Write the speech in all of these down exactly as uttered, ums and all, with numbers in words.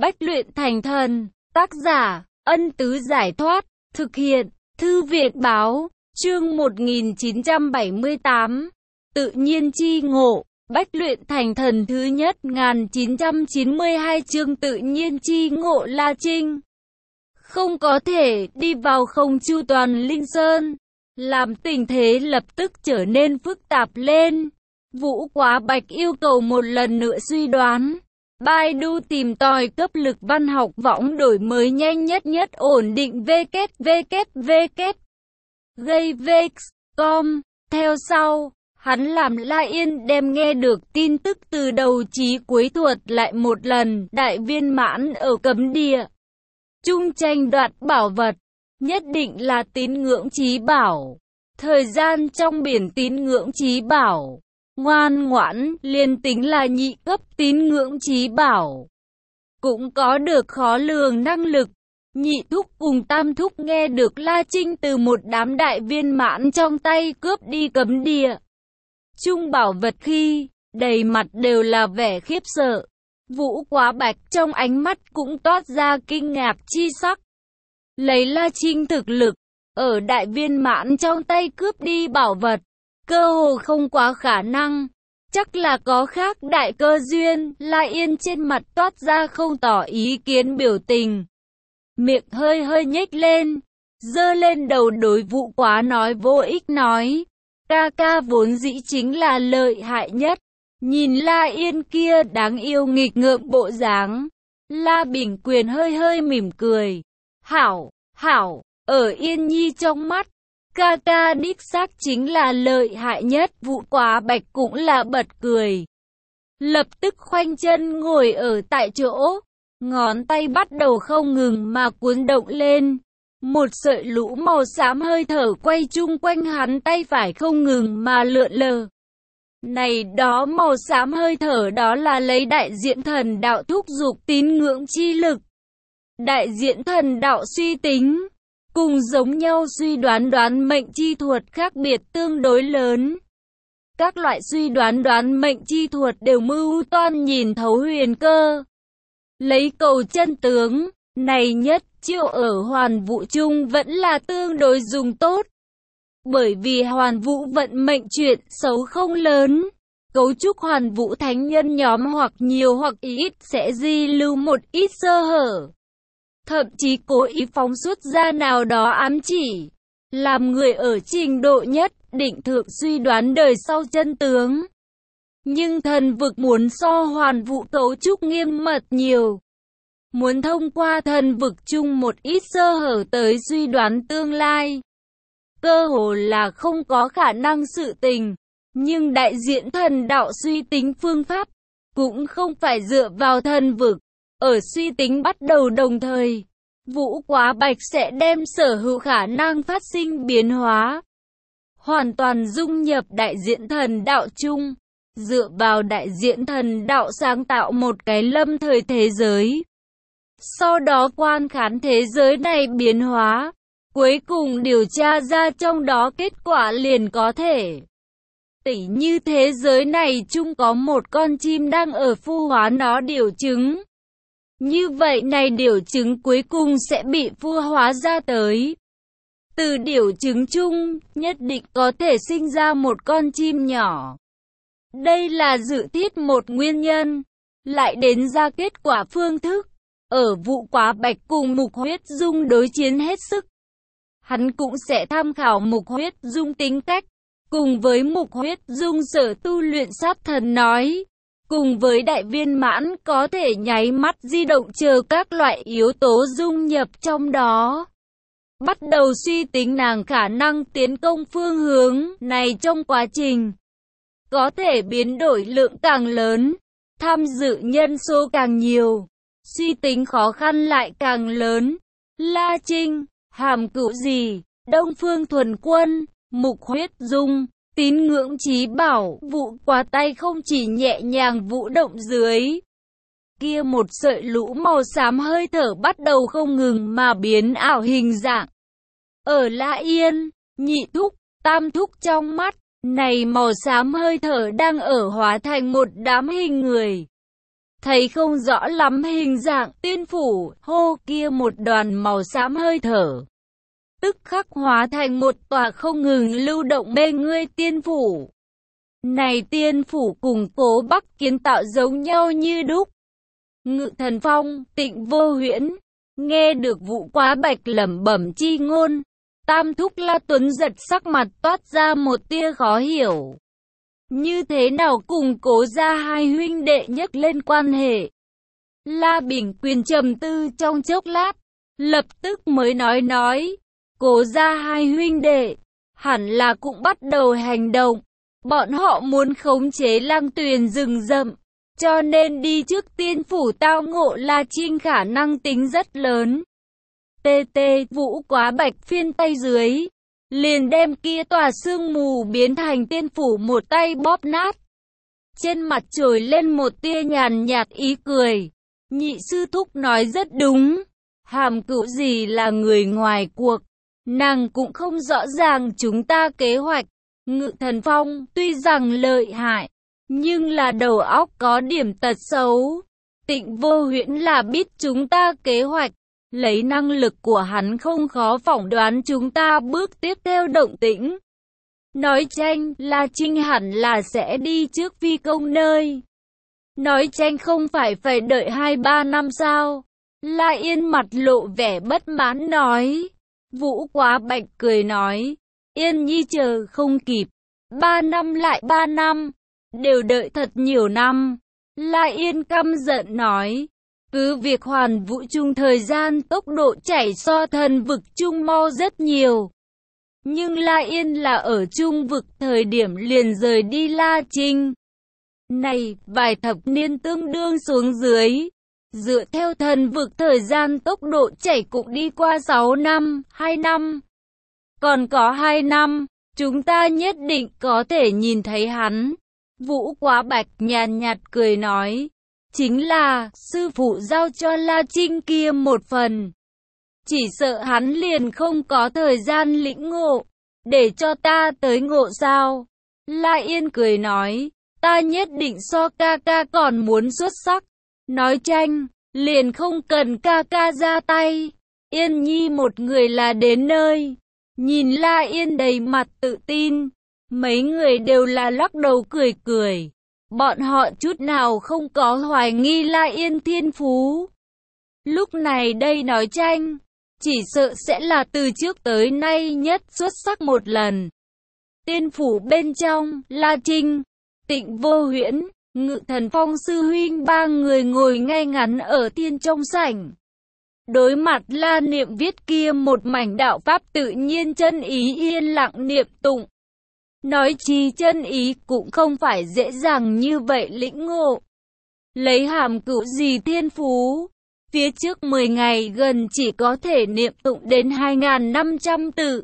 Bách luyện thành thần. Tác giả, Ân Tứ Giải Thoát. Thực hiện, Thư viện Báo. Chương một nghìn chín trăm bảy mươi tám. Tự nhiên chi ngộ. Bách luyện thành thần thứ nhất một nghìn chín trăm chín mươi hai chương tự nhiên chi ngộ. La Trinh không có thể đi vào Không Chu Toàn Linh Sơn, làm tình thế lập tức trở nên phức tạp lên. Vũ Quá Bạch yêu cầu một lần nữa suy đoán. Baidu tìm tòi cấp lực văn học võng đổi mới nhanh nhất nhất ổn định www gây vex chấm com. Theo sau, hắn làm La Yên đem nghe được tin tức từ đầu chí cuối thuật lại một lần. Đại viên mãn ở cấm địa chung tranh đoạt bảo vật, nhất định là tín ngưỡng chí bảo. Thời gian trong biển tín ngưỡng chí bảo, ngoan ngoãn, liền tính là nhị cấp tín ngưỡng chí bảo, cũng có được khó lường năng lực. Nhị thúc cùng tam thúc nghe được La Trinh từ một đám đại viên mãn trong tay cướp đi cấm địa chung bảo vật khi, đầy mặt đều là vẻ khiếp sợ. Vũ Quá Bạch trong ánh mắt cũng toát ra kinh ngạc chi sắc. Lấy La Trinh thực lực, ở đại viên mãn trong tay cướp đi bảo vật, cơ hồ không quá khả năng. Chắc là có khác đại cơ duyên. La Yên trên mặt toát ra không tỏ ý kiến biểu tình, miệng hơi hơi nhếch lên, giơ lên đầu đối Vũ Quá nói vô ích nói. Ca ca vốn dĩ chính là lợi hại nhất. Nhìn La Yên kia đáng yêu nghịch ngợm bộ dáng, La Bình Quyền hơi hơi mỉm cười. Hảo, hảo, ở Yên Nhi trong mắt, ca ca đích xác chính là lợi hại nhất. Vũ Quá Bạch cũng là bật cười, lập tức khoanh chân ngồi ở tại chỗ, ngón tay bắt đầu không ngừng mà cuốn động lên. Một sợi lũ màu xám hơi thở quay chung quanh hắn tay phải không ngừng mà lượn lờ. Này đó màu xám hơi thở đó là lấy đại diện thần đạo thúc dục tín ngưỡng chi lực. Đại diện thần đạo suy tính, cùng giống nhau suy đoán đoán mệnh chi thuật khác biệt tương đối lớn. Các loại suy đoán đoán mệnh chi thuật đều mưu toan nhìn thấu huyền cơ, lấy cầu chân tướng. Này nhất chiêu ở hoàn vũ chung vẫn là tương đối dùng tốt. Bởi vì hoàn vũ vận mệnh chuyện xấu không lớn, cấu trúc hoàn vũ thánh nhân nhóm hoặc nhiều hoặc ít sẽ di lưu một ít sơ hở, thậm chí cố ý phóng xuất ra nào đó ám chỉ, làm người ở trình độ nhất định thượng suy đoán đời sau chân tướng. Nhưng thần vực muốn so hoàn vũ cấu trúc nghiêm mật nhiều, muốn thông qua thần vực chung một ít sơ hở tới suy đoán tương lai, cơ hồ là không có khả năng sự tình. Nhưng đại diện thần đạo suy tính phương pháp cũng không phải dựa vào thần vực. Ở suy tính bắt đầu đồng thời, Vũ Quá Bạch sẽ đem sở hữu khả năng phát sinh biến hóa hoàn toàn dung nhập đại diện thần đạo chung, dựa vào đại diện thần đạo sáng tạo một cái lâm thời thế giới, sau đó quan khán thế giới này biến hóa, cuối cùng điều tra ra trong đó kết quả liền có thể. Tỉ như thế giới này chung có một con chim đang ở phu hóa nó điều trứng. Như vậy này điều trứng cuối cùng sẽ bị phu hóa ra tới. Từ điều trứng chung, nhất định có thể sinh ra một con chim nhỏ. Đây là dự thiết một nguyên nhân. Lại đến ra kết quả phương thức. Ở Vũ Quá Bạch cùng Mục Huyết Dung đối chiến hết sức, hắn cũng sẽ tham khảo Mục Huyết Dung tính cách, cùng với Mục Huyết Dung sở tu luyện sát thần nói, cùng với đại viên mãn có thể nháy mắt di động chờ các loại yếu tố dung nhập trong đó. Bắt đầu suy tính nàng khả năng tiến công phương hướng này trong quá trình, có thể biến đổi lượng càng lớn, tham dự nhân số càng nhiều, suy tính khó khăn lại càng lớn. La Trinh, Hàm Cửu gì, Đông Phương Thuần Quân, Mục Huyết Dung, tín ngưỡng chí bảo, Vũ Quá tay không chỉ nhẹ nhàng vũ động dưới, kia một sợi lũ màu xám hơi thở bắt đầu không ngừng mà biến ảo hình dạng. Ở La Yên, nhị thúc, tam thúc trong mắt, này màu xám hơi thở đang ở hóa thành một đám hình người. thấy không rõ lắm hình dạng tiên phủ, hô kia một đoàn màu xám hơi thở. Tức khắc hóa thành một tòa không ngừng lưu động mê ngươi tiên phủ. Này tiên phủ cùng Cố Bắc kiến tạo giống nhau như đúc. Ngự Thần Phong, Tịnh Vô Huyễn, nghe được Vũ Quá Bạch lẩm bẩm chi ngôn, Tam Thúc La Tuấn giật sắc mặt toát ra một tia khó hiểu. Như thế nào cùng Cố gia hai huynh đệ nhắc lên quan hệ? La Bình Quyền trầm tư trong chốc lát, lập tức mới nói nói, Cố gia hai huynh đệ, hẳn là cũng bắt đầu hành động. Bọn họ muốn khống chế Lang Tuyền rừng rậm, cho nên đi trước tiên phủ tao ngộ La Trinh khả năng tính rất lớn. Tê tê, Vũ Quá Bạch phiên tay dưới, liền đem kia tòa sương mù biến thành tiên phủ một tay bóp nát. Trên mặt trồi lên một tia nhàn nhạt ý cười. Nhị sư thúc nói rất đúng. Hàm Cửu gì là người ngoài cuộc, nàng cũng không rõ ràng chúng ta kế hoạch. Ngự Thần Phong tuy rằng lợi hại, nhưng là đầu óc có điểm tật xấu. Tịnh Vô Huyễn là biết chúng ta kế hoạch, lấy năng lực của hắn không khó phỏng đoán chúng ta bước tiếp theo động tĩnh. Nói tranh, La Trinh hẳn là sẽ đi trước phi công nơi. Nói tranh không phải phải đợi hai ba năm sao? La Yên mặt lộ vẻ bất mãn nói. Vũ Quá Bạch cười nói, Yên Nhi chờ không kịp. Ba năm lại ba năm, đều đợi thật nhiều năm. La Yên căm giận nói, cứ việc Hoàn Vũ Trung thời gian tốc độ chảy so thần vực Trung mau rất nhiều. Nhưng La Yên là ở Trung vực thời điểm liền rời đi La Trinh. Này, vài thập niên tương đương xuống dưới. Dựa theo thần vực thời gian tốc độ chảy cũng đi qua sáu năm, hai năm. Còn có hai năm, chúng ta nhất định có thể nhìn thấy hắn. Vũ Quá Bạch nhàn nhạt cười nói, chính là sư phụ giao cho La Trinh kia một phần. Chỉ sợ hắn liền không có thời gian lĩnh ngộ, để cho ta tới ngộ sao? La Yên cười nói, ta nhất định so ca ca còn muốn xuất sắc. Nói tranh, liền không cần ca ca ra tay. Yên Nhi một người là đến nơi. Nhìn La Yên đầy mặt tự tin, mấy người đều là lắc đầu cười cười. Bọn họ chút nào không có hoài nghi La Yên thiên phú. Lúc này đây nói tranh, chỉ sợ sẽ là từ trước tới nay nhất xuất sắc một lần. Tiên phủ bên trong, La Trinh, Tịnh Vô Huyễn, Ngự Thần Phong sư huynh ba người ngồi ngay ngắn ở thiên trong sảnh. Đối mặt La Niệm viết kia một mảnh đạo pháp tự nhiên chân ý yên lặng niệm tụng. Nói chi chân ý cũng không phải dễ dàng như vậy lĩnh ngộ. Lấy Hàm Cửu gì thiên phú, phía trước mười ngày gần chỉ có thể niệm tụng đến hai nghìn năm trăm tự.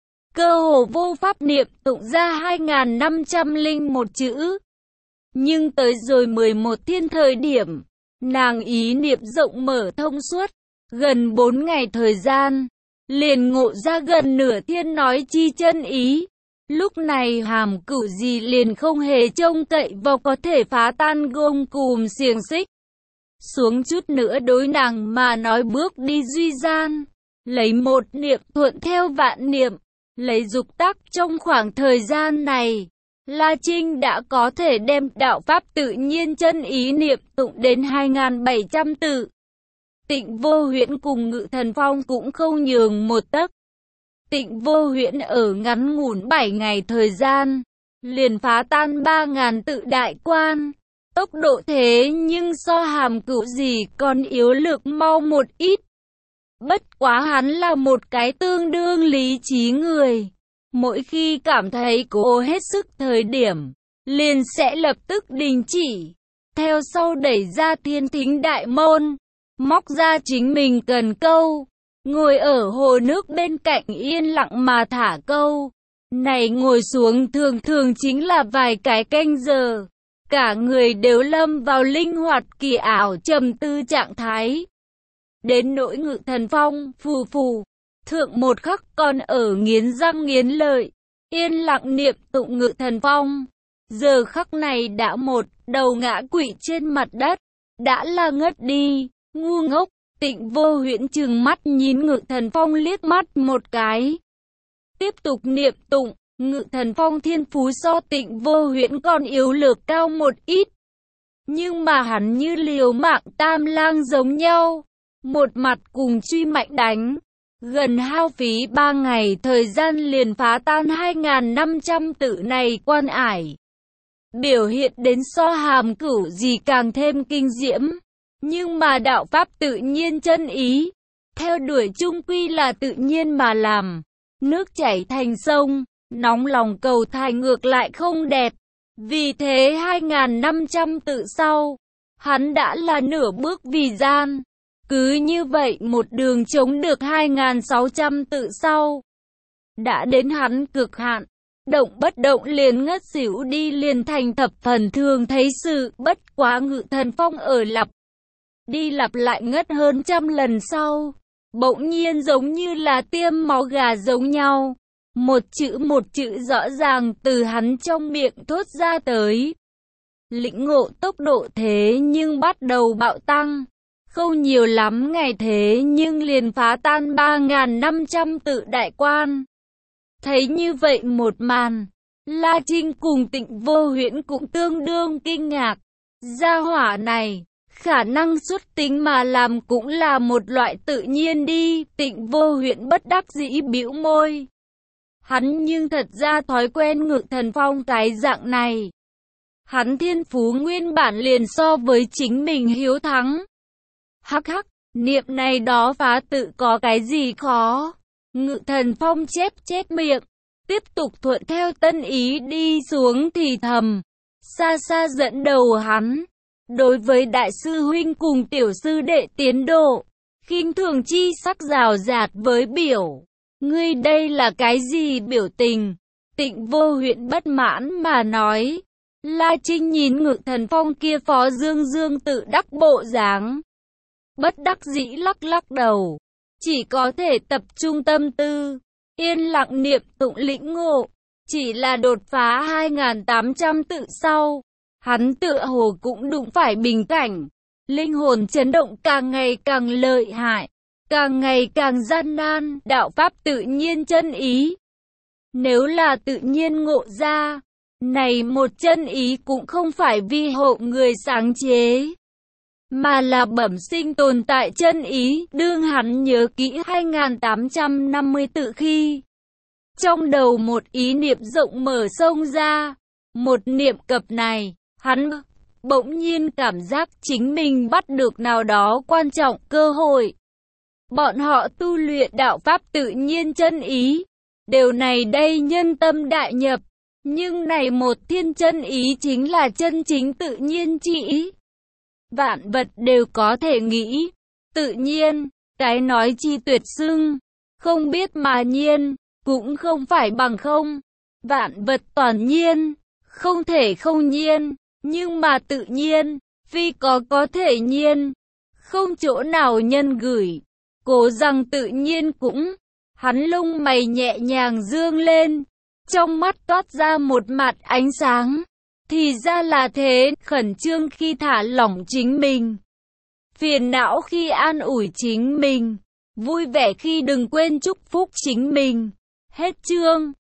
Cơ hồ vô pháp niệm tụng ra hai nghìn năm trăm lẻ một chữ. Nhưng tới rồi mười một thiên thời điểm, nàng ý niệm rộng mở thông suốt, gần bốn ngày thời gian, liền ngộ ra gần nửa thiên nói chi chân ý. Lúc này Hàm Cửu gì liền không hề trông cậy vào có thể phá tan gông cùm xiềng xích. Xuống chút nữa đối nàng mà nói bước đi duy gian, lấy một niệm thuận theo vạn niệm, lấy dục tắc trong khoảng thời gian này. La Trinh đã có thể đem đạo pháp tự nhiên chân ý niệm tụng đến hai nghìn bảy trăm tự. Tịnh Vô Huyễn cùng Ngự Thần Phong cũng không nhường một tấc. Tịnh Vô Huyễn ở ngắn ngủn bảy ngày thời gian, liền phá tan ba nghìn tự đại quan. Tốc độ thế nhưng so Hàm Cửu gì còn yếu lược mau một ít. Bất quá hắn là một cái tương đương lý trí người. Mỗi khi cảm thấy cố hết sức thời điểm, liền sẽ lập tức đình chỉ. Theo sau đẩy ra thiên thính đại môn, móc ra chính mình cần câu. Ngồi ở hồ nước bên cạnh yên lặng mà thả câu. Này ngồi xuống thường thường chính là vài cái canh giờ. Cả người đều lâm vào linh hoạt kỳ ảo trầm tư trạng thái. Đến nỗi Ngự Thần Phong, phù phù, thượng một khắc còn ở nghiến răng nghiến lợi, yên lặng niệm tụng Ngự Thần Phong. Giờ khắc này đã một đầu ngã quỵ trên mặt đất. đã là ngất đi, ngu ngốc. Tịnh Vô Huyễn trừng mắt nhìn Ngự Thần Phong liếc mắt một cái. Tiếp tục niệm tụng, Ngự Thần Phong thiên phú so Tịnh Vô Huyễn còn yếu lược cao một ít. Nhưng mà hắn như liều mạng tam lang giống nhau, một mặt cùng truy mạnh đánh. Gần hao phí ba ngày thời gian liền phá tan hai nghìn năm trăm tự này quan ải. Biểu hiện đến so hàm cửu gì càng thêm kinh diễm. Nhưng mà đạo pháp tự nhiên chân ý, theo đuổi chung quy là tự nhiên mà làm. Nước chảy thành sông, nóng lòng cầu thành ngược lại không đẹp. Vì thế hai nghìn năm trăm tự sau, hắn đã là nửa bước vì gian. Cứ như vậy một đường chống được hai nghìn sáu trăm tự sau. Đã đến hắn cực hạn, động bất động liền ngất xỉu đi liền thành thập phần thường thấy sự. Bất quá Ngự Thần Phong ở lặp đi lặp lại ngất hơn trăm lần sau, bỗng nhiên giống như là tiêm máu gà giống nhau. Một chữ một chữ rõ ràng từ hắn trong miệng thốt ra tới. Lĩnh ngộ tốc độ thế nhưng bắt đầu bạo tăng. Không nhiều lắm ngày thế nhưng liền phá tan ba nghìn năm trăm tự đại quan. Thấy như vậy một màn, La Trinh cùng Tịnh Vô Huyễn cũng tương đương kinh ngạc. Gia hỏa này, khả năng xuất tính mà làm cũng là một loại tự nhiên đi. Tịnh Vô Huyễn bất đắc dĩ bĩu môi. Hắn nhưng thật ra thói quen Ngự Thần Phong cái dạng này. Hắn thiên phú nguyên bản liền so với chính mình hiếu thắng. Hắc hắc, niệm này đó phá tự có cái gì khó. Ngự Thần Phong chép chép miệng, tiếp tục thuận theo tân ý đi xuống thì thầm. Xa xa dẫn đầu hắn. Đối với đại sư huynh cùng tiểu sư đệ tiến độ, khinh thường chi sắc rào rạt với biểu. Ngươi đây là cái gì biểu tình? Tịnh Vô Huyễn bất mãn mà nói. La Trinh nhìn Ngự Thần Phong kia phó dương dương tự đắc bộ dáng, bất đắc dĩ lắc lắc đầu, chỉ có thể tập trung tâm tư, yên lặng niệm tụng lĩnh ngộ. Chỉ là đột phá hai nghìn tám trăm tự sau, hắn tựa hồ cũng đụng phải bình cảnh, linh hồn chấn động càng ngày càng lợi hại, càng ngày càng gian nan. Đạo pháp tự nhiên chân ý, nếu là tự nhiên ngộ ra, này một chân ý cũng không phải vi hộ người sáng chế, mà là bẩm sinh tồn tại chân ý. Đương hắn nhớ kỹ hai nghìn tám trăm năm mươi tự khi, trong đầu một ý niệm rộng mở xông ra, một niệm cập này, hắn bỗng nhiên cảm giác chính mình bắt được nào đó quan trọng cơ hội. Bọn họ tu luyện đạo pháp tự nhiên chân ý, điều này đây nhân tâm đại nhập, nhưng này một thiên chân ý chính là chân chính tự nhiên chỉ. Vạn vật đều có thể nghĩ, tự nhiên, cái nói chi tuyệt xưng, không biết mà nhiên, cũng không phải bằng không. Vạn vật toàn nhiên, không thể không nhiên, nhưng mà tự nhiên, phi có có thể nhiên, không chỗ nào nhân gửi. Cố rằng tự nhiên cũng, hắn lông mày nhẹ nhàng dương lên, trong mắt toát ra một mặt ánh sáng. Thì ra là thế, khẩn trương khi thả lỏng chính mình, phiền não khi an ủi chính mình, vui vẻ khi đừng quên chúc phúc chính mình. Hết chương.